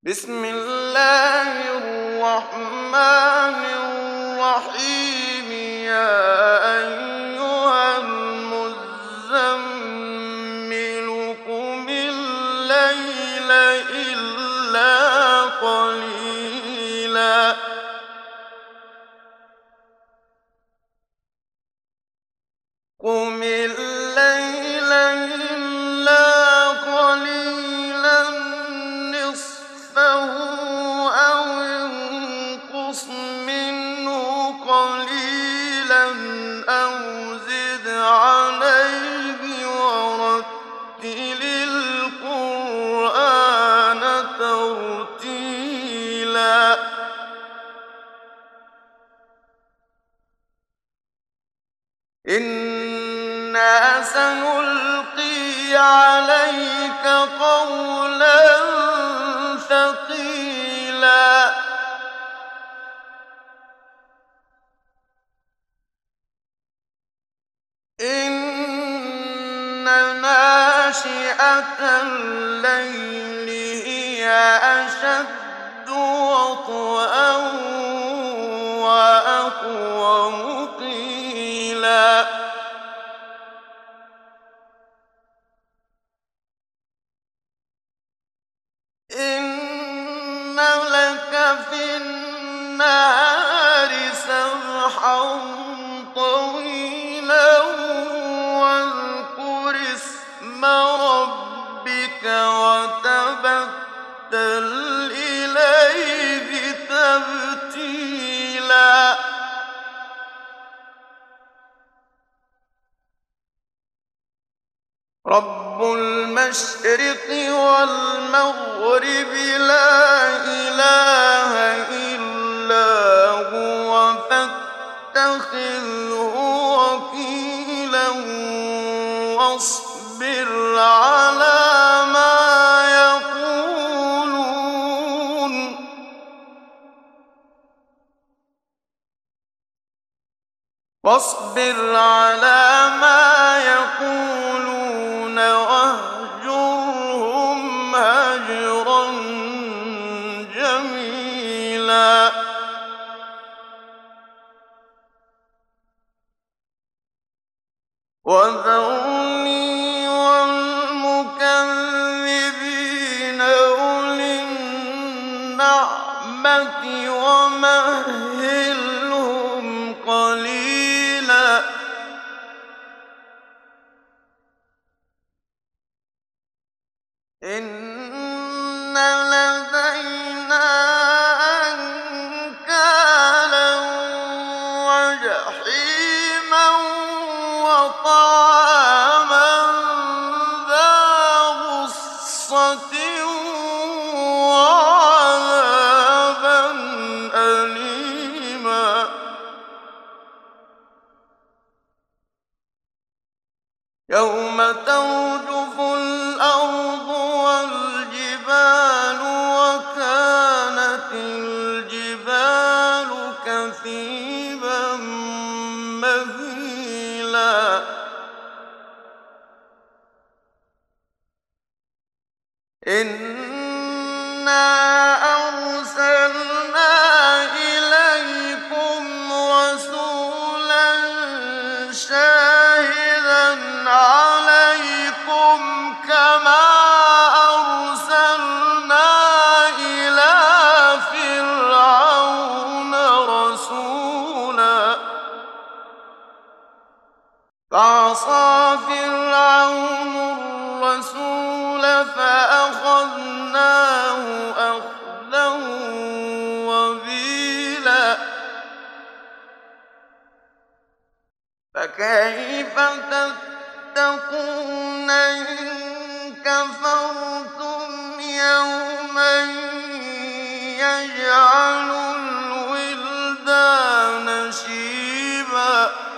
بسم الله الرحمن الرحيم. يا أيها المزمل قم الليل إلا قليلا قم الليل إلا قليلا نصفه أو انقص منه قليلا أو زد عليه ورتل القرآن ترتيلا إنا سنلقي عليك قولا ثقيلا إن ناشئة الليل هي أشد وطئا وأقوم قيلا إن لك في النهار سبحا طويلا واذكر اسم ربك وتبتل إليه تبتيلا رب المشرق والمغرب لا إله إلا هو فاتخذه وكيلا واصبر على ما يقولون واهجرهم هجرا جميلا وذرني والمكذبين أولي النعمة ومهلهم قليلا إن لدينا أنكالا وجحيما وطعاما ذا غصة وعذابا أليما يوم ترجف الأرض والجبال وكانت الجبال كثيبا مهيلا إنا أرسلنا إليكم رسولا شاهدا عليكم كما أرسلنا إلى فرعون رسولا فعصى فرعون الرسول فأخذناه أخذا وبيلا فكيف تتقون إن كفرتم يوما يجعل الولدان شيبا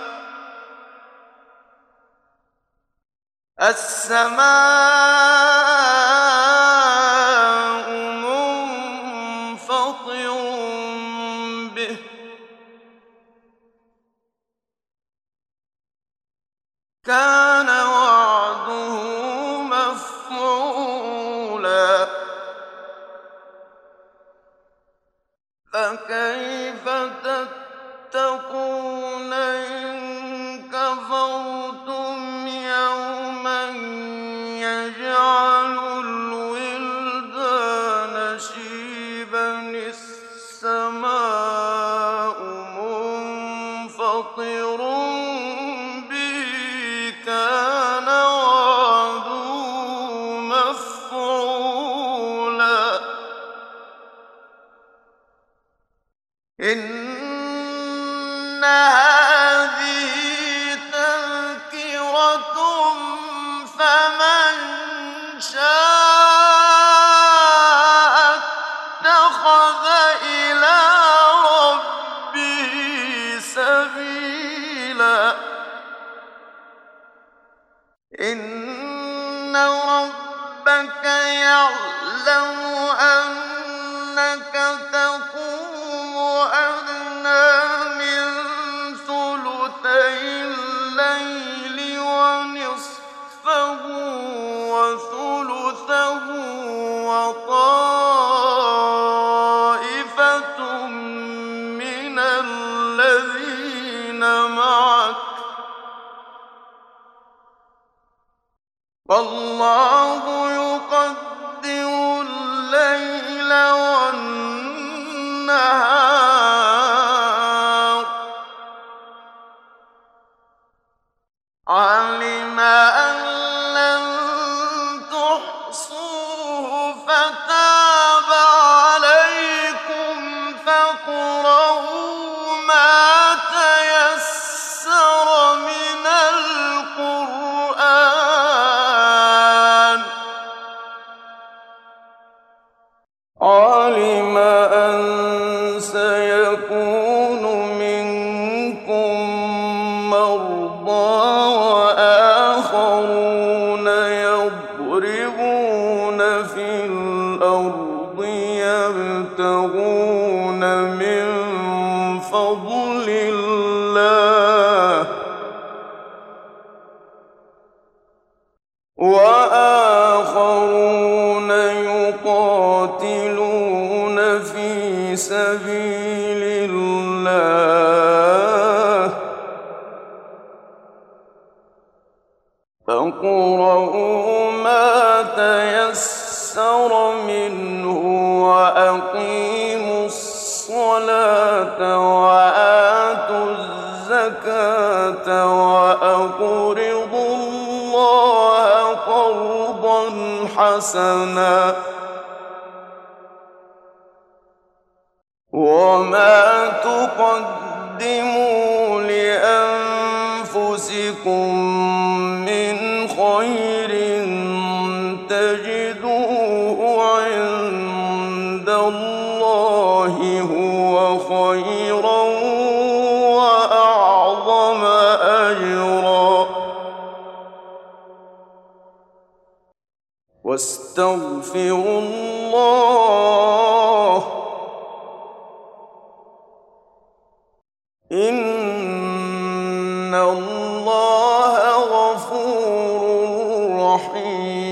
السماء منفطر به كان وعده مفعولا فكيف تتقون إن كفرتم يوما يجعل الولدان شيبا السماء منفطر به كان وعده مفعولا إن هذه تذكرة فمن شاء اتخذ إلى ربه سبيلا إن ربك يعلم أنك تقوم أدنى من ثلثي الليل ونصفه وثلثه وطائفة من الذين معك والله يقدر الليل والنهار علم أن لن تحصوه فتاب عليكم فاقرؤوا ما تيسر من القرآن علم أن سيكون منكم مرضى وآخرون يضربون في الأرض يبتغون من فضل الله وآخرون يقاتلون في سبيل الله فاقرؤوا ما تيسر منه وأقيموا الصلاة وآتوا الزكاة وأقرضوا الله قرضا حسنا وما تقدموا لأنفسكم من خير تجدوه عند الله هو خيرا وأعظم أجرا واستغفروا الله إن الله غفور رحيم